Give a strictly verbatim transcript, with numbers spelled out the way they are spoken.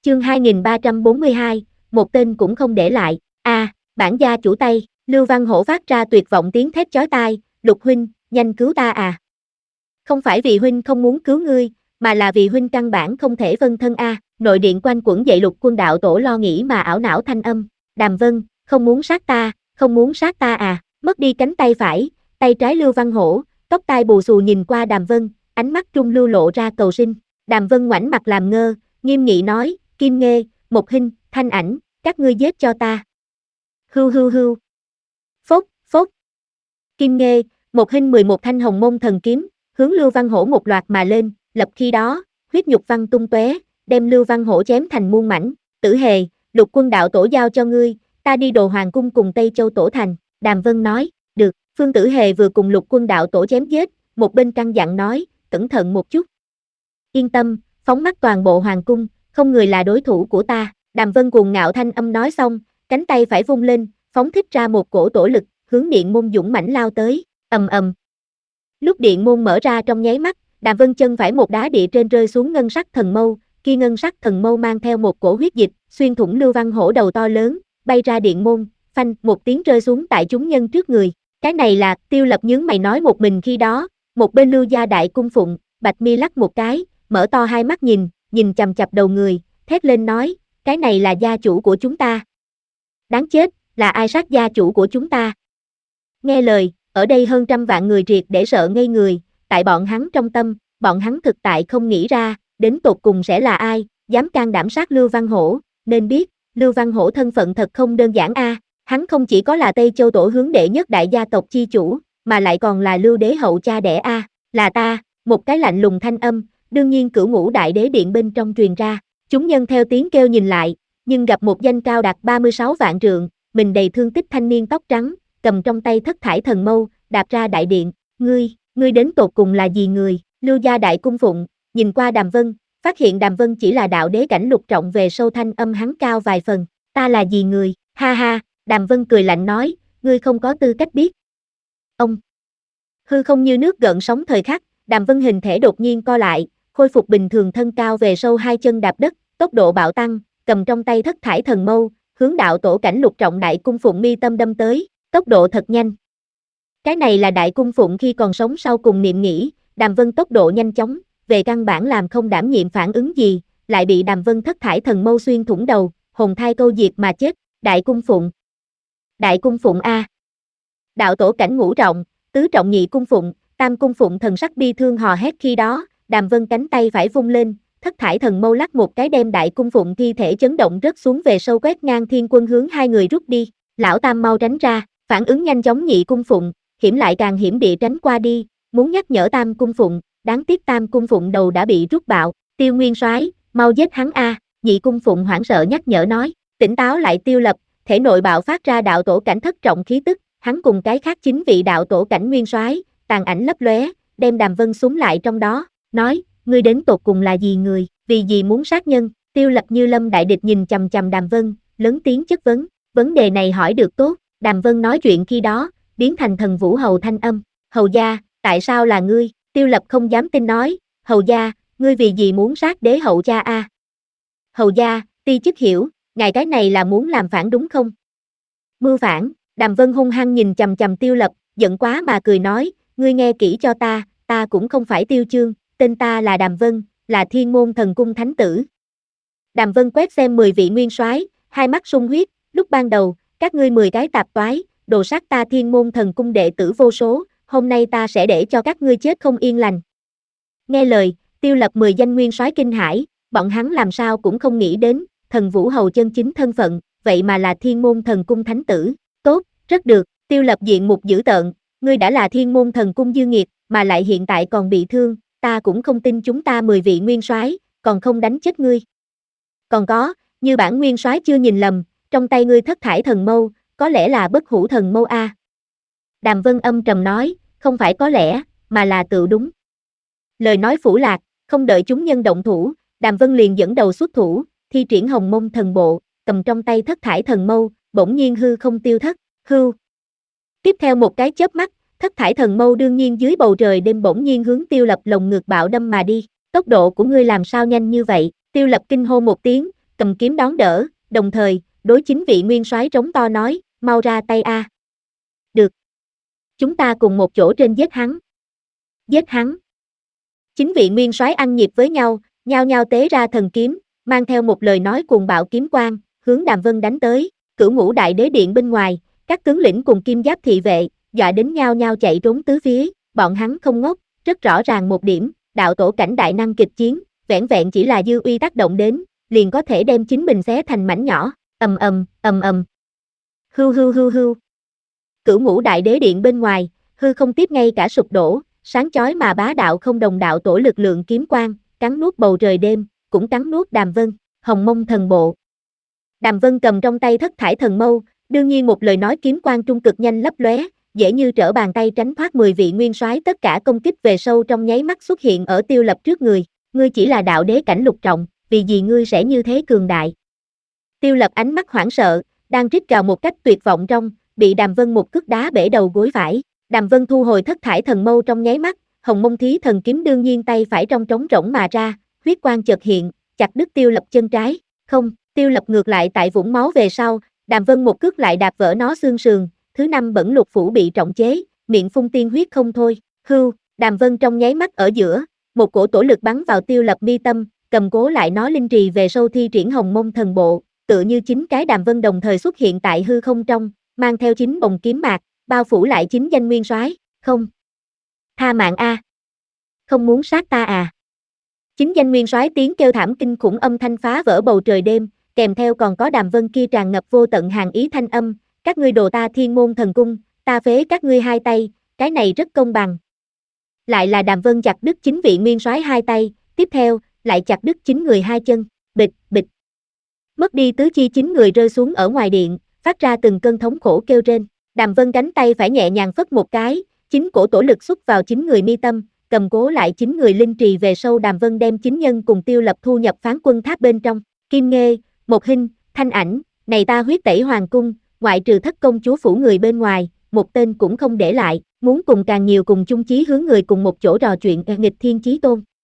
Chương hai nghìn ba trăm bốn mươi hai, một tên cũng không để lại. A, à, bản gia chủ Tây, Lưu Văn Hổ phát ra tuyệt vọng tiếng thét chói tai, Lục huynh, nhanh cứu ta à. Không phải vì huynh không muốn cứu ngươi, mà là vì huynh căn bản không thể vân thân a. À. Nội điện quanh quẩn dậy Lục Quân đạo tổ lo nghĩ mà ảo não thanh âm, Đàm Vân, không muốn sát ta, không muốn sát ta à. Mất đi cánh tay phải, tay trái Lưu Văn Hổ, tóc tai bù xù nhìn qua Đàm Vân, ánh mắt trung lưu lộ ra cầu sinh. Đàm Vân ngoảnh mặt làm ngơ, nghiêm nghị nói, Kim Nghê, Một Hinh, Thanh Ảnh, các ngươi giết cho ta. Hưu hưu hưu. Phốc, phốc. Kim Nghê, Một Hinh mười một thanh hồng môn thần kiếm, hướng Lưu Văn Hổ một loạt mà lên, lập khi đó, huyết nhục văn tung tóe, đem Lưu Văn Hổ chém thành muôn mảnh. Tử Hề, Lục Quân đạo tổ giao cho ngươi, ta đi Đồ Hoàng cung cùng Tây Châu tổ thành. Đàm Vân nói, được. Phương Tử Hề vừa cùng Lục Quân đạo tổ chém giết, một bên căn dặn nói, cẩn thận một chút. Yên tâm, phóng mắt toàn bộ hoàng cung, không người là đối thủ của ta. Đàm Vân cuồng ngạo thanh âm nói xong, cánh tay phải vung lên, phóng thích ra một cổ tổ lực, hướng điện môn dũng mãnh lao tới, ầm ầm. Lúc điện môn mở ra trong nháy mắt, Đàm Vân chân phải một đá địa trên rơi xuống ngân sắc thần mâu, khi ngân sắc thần mâu mang theo một cổ huyết dịch, xuyên thủng Lưu Văn Hổ đầu to lớn, bay ra điện môn, phanh, một tiếng rơi xuống tại chúng nhân trước người. Cái này là, Tiêu Lập nhướng mày nói một mình khi đó, một bên Lưu gia đại cung phụng, Bạch Mi lắc một cái, mở to hai mắt nhìn, nhìn chằm chằm đầu người, thét lên nói, cái này là gia chủ của chúng ta. Đáng chết, là ai sát gia chủ của chúng ta? Nghe lời, ở đây hơn trăm vạn người triệt để sợ ngây người, tại bọn hắn trong tâm, bọn hắn thực tại không nghĩ ra, đến tột cùng sẽ là ai, dám can đảm sát Lưu Văn Hổ, nên biết, Lưu Văn Hổ thân phận thật không đơn giản a, à. Hắn không chỉ có là Tây Châu tổ hướng đệ nhất đại gia tộc chi chủ, mà lại còn là Lưu đế hậu cha đẻ a, à. Là ta, một cái lạnh lùng thanh âm, đương nhiên cửu ngũ đại đế điện bên trong truyền ra, chúng nhân theo tiếng kêu nhìn lại, nhưng gặp một danh cao đạt ba mươi sáu vạn trượng, mình đầy thương tích thanh niên tóc trắng, cầm trong tay thất thải thần mâu, đạp ra đại điện, ngươi, ngươi đến tột cùng là gì người? Lưu gia đại cung phụng, nhìn qua Đàm Vân, phát hiện Đàm Vân chỉ là đạo đế cảnh lục trọng về sâu thanh âm hắn cao vài phần, ta là gì người? Ha ha, Đàm Vân cười lạnh nói, ngươi không có tư cách biết. Ông, hư không như nước gợn sóng thời khắc, Đàm Vân hình thể đột nhiên co lại, khôi phục bình thường thân cao về sâu hai chân đạp đất, tốc độ bạo tăng, cầm trong tay thất thải thần mâu, hướng đạo tổ cảnh lục trọng đại cung phụng mi tâm đâm tới, tốc độ thật nhanh. Cái này là đại cung phụng khi còn sống sau cùng niệm nghĩ, Đàm Vân tốc độ nhanh chóng, về căn bản làm không đảm nhiệm phản ứng gì, lại bị Đàm Vân thất thải thần mâu xuyên thủng đầu, hồn thai câu diệt mà chết, đại cung phụng. Đại cung phụng A. Đạo tổ cảnh ngũ trọng, tứ trọng nhị cung phụng, tam cung phụng thần sắc bi thương hò hét khi đó, Đàm Vân cánh tay phải vung lên, thất thải thần mâu lắc một cái đem đại cung phụng thi thể chấn động rớt xuống về sâu quét ngang thiên quân hướng hai người rút đi, lão tam mau tránh ra, phản ứng nhanh chóng nhị cung phụng, hiểm lại càng hiểm địa tránh qua đi, muốn nhắc nhở tam cung phụng, đáng tiếc tam cung phụng đầu đã bị rút bạo, Tiêu Nguyên Soái, mau giết hắn a, nhị cung phụng hoảng sợ nhắc nhở nói, tỉnh táo lại Tiêu Lập, thể nội bạo phát ra đạo tổ cảnh thất trọng khí tức, hắn cùng cái khác chính vị đạo tổ cảnh Nguyên Soái, tàn ảnh lấp lóe, đem Đàm Vân súng lại trong đó, nói, ngươi đến tột cùng là gì người, vì gì muốn sát nhân? Tiêu Lập như lâm đại địch nhìn chằm chằm Đàm Vân, lớn tiếng chất vấn, vấn đề này hỏi được tốt, Đàm Vân nói chuyện khi đó, biến thành thần vũ hầu thanh âm, hầu gia, tại sao là ngươi? Tiêu Lập không dám tin nói, hầu gia, ngươi vì gì muốn sát đế hậu cha a? À? Hầu gia, ti chức hiểu, ngài cái này là muốn làm phản đúng không? Mưu phản, Đàm Vân hung hăng nhìn chằm chằm Tiêu Lập, giận quá mà cười nói, ngươi nghe kỹ cho ta, ta cũng không phải Tiêu Chương, tên ta là Đàm Vân, là Thiên Môn Thần Cung thánh tử. Đàm Vân quét xem mười vị nguyên soái, hai mắt sung huyết, lúc ban đầu, các ngươi mười cái tạp toái, đồ sát ta Thiên Môn Thần Cung đệ tử vô số, hôm nay ta sẽ để cho các ngươi chết không yên lành. Nghe lời, Tiêu Lập mười danh nguyên soái kinh hãi, bọn hắn làm sao cũng không nghĩ đến, thần vũ hầu chân chính thân phận, vậy mà là Thiên Môn Thần Cung thánh tử. Tốt, rất được, Tiêu Lập diện mục dữ tợn, ngươi đã là Thiên Môn Thần Cung dư nghiệt, mà lại hiện tại còn bị thương, ta cũng không tin chúng ta mười vị nguyên soái, còn không đánh chết ngươi. Còn có, như bản nguyên soái chưa nhìn lầm, trong tay ngươi thất thải thần mâu, có lẽ là bất hủ thần mâu a. Đàm Vân âm trầm nói, không phải có lẽ, mà là tự đúng. Lời nói phủ lạc, không đợi chúng nhân động thủ, Đàm Vân liền dẫn đầu xuất thủ, thi triển hồng mông thần bộ, cầm trong tay thất thải thần mâu, bỗng nhiên hư không tiêu thất, hưu. Tiếp theo một cái chớp mắt, thất thải thần mâu đương nhiên dưới bầu trời đêm bỗng nhiên hướng Tiêu Lập lồng ngực bạo đâm mà đi, tốc độ của ngươi làm sao nhanh như vậy? Tiêu Lập kinh hô một tiếng, cầm kiếm đón đỡ, đồng thời, đối chính vị nguyên soái trống to nói, mau ra tay a. Được. Chúng ta cùng một chỗ trên giết hắn. Giết hắn. Chính vị nguyên soái ăn nhịp với nhau, nhao nhao tế ra thần kiếm, mang theo một lời nói cuồng bạo kiếm quang, hướng Đàm Vân đánh tới. Cửu Ngũ Đại Đế Điện bên ngoài, các tướng lĩnh cùng kim giáp thị vệ, dọa đến nhao nhao chạy trốn tứ phía, bọn hắn không ngốc, rất rõ ràng một điểm, đạo tổ cảnh đại năng kịch chiến, vẻn vẹn chỉ là dư uy tác động đến, liền có thể đem chính mình xé thành mảnh nhỏ, ầm ầm, ầm ầm. Hưu hưu hưu hưu. Cửu Ngũ Đại Đế Điện bên ngoài, hư không tiếp ngay cả sụp đổ, sáng chói mà bá đạo không đồng đạo tổ lực lượng kiếm quang, cắn nuốt bầu trời đêm, cũng cắn nuốt Đàm Vân, Hồng Mông Thần Bộ. Đàm Vân cầm trong tay thất thải thần mâu, đương nhiên một lời nói kiếm quang trung cực nhanh lấp lóe, dễ như trở bàn tay tránh thoát mười vị nguyên soái tất cả công kích về sâu trong nháy mắt xuất hiện ở Tiêu Lập trước người, ngươi chỉ là đạo đế cảnh lục trọng, vì gì ngươi sẽ như thế cường đại? Tiêu Lập ánh mắt hoảng sợ, đang rít gào một cách tuyệt vọng trong, bị Đàm Vân một cước đá bể đầu gối phải. Đàm Vân thu hồi thất thải thần mâu trong nháy mắt, Hồng Mông Thí thần kiếm đương nhiên tay phải trong trống rỗng mà ra, huyết quang chợt hiện, chặt đứt Tiêu Lập chân trái. Không, Tiêu Lập ngược lại tại vũng máu về sau, Đàm Vân một cước lại đạp vỡ nó xương sườn, thứ năm bẩn lục phủ bị trọng chế, miệng phun tiên huyết không thôi. Hưu, Đàm Vân trong nháy mắt ở giữa, một cổ tổ lực bắn vào Tiêu Lập mi tâm, cầm cố lại nó linh trì về sâu thi triển Hồng Mông Thần Bộ, tựa như chính cái Đàm Vân đồng thời xuất hiện tại hư không trong, mang theo chính bồng kiếm mạc, bao phủ lại chính danh nguyên soái. Không. Tha mạng a. Không muốn sát ta à? Chính danh nguyên soái tiếng kêu thảm kinh khủng âm thanh phá vỡ bầu trời đêm, kèm theo còn có Đàm Vân kia tràn ngập vô tận hàn ý thanh âm, các ngươi đồ ta Thiên Môn Thần Cung, ta phế các ngươi hai tay, cái này rất công bằng. Lại là Đàm Vân chặt đứt chính vị nguyên soái hai tay, tiếp theo, lại chặt đứt chính người hai chân, bịch, bịch. Mất đi tứ chi chính người rơi xuống ở ngoài điện, phát ra từng cơn thống khổ kêu rên. Đàm Vân cánh tay phải nhẹ nhàng phất một cái, chính cổ tổ lực xuất vào chính người mi tâm, cầm cố lại chính người linh trì về sâu. Đàm Vân đem chính nhân cùng Tiêu Lập thu nhập Phán Quân Tháp bên trong. Kim Nghê, Một Hinh, Thanh Ảnh, này ta huyết tẩy hoàng cung, ngoại trừ thất công chúa phủ người bên ngoài, một tên cũng không để lại, muốn cùng càng nhiều cùng chung chí hướng người cùng một chỗ trò chuyện nghịch thiên chí tôn.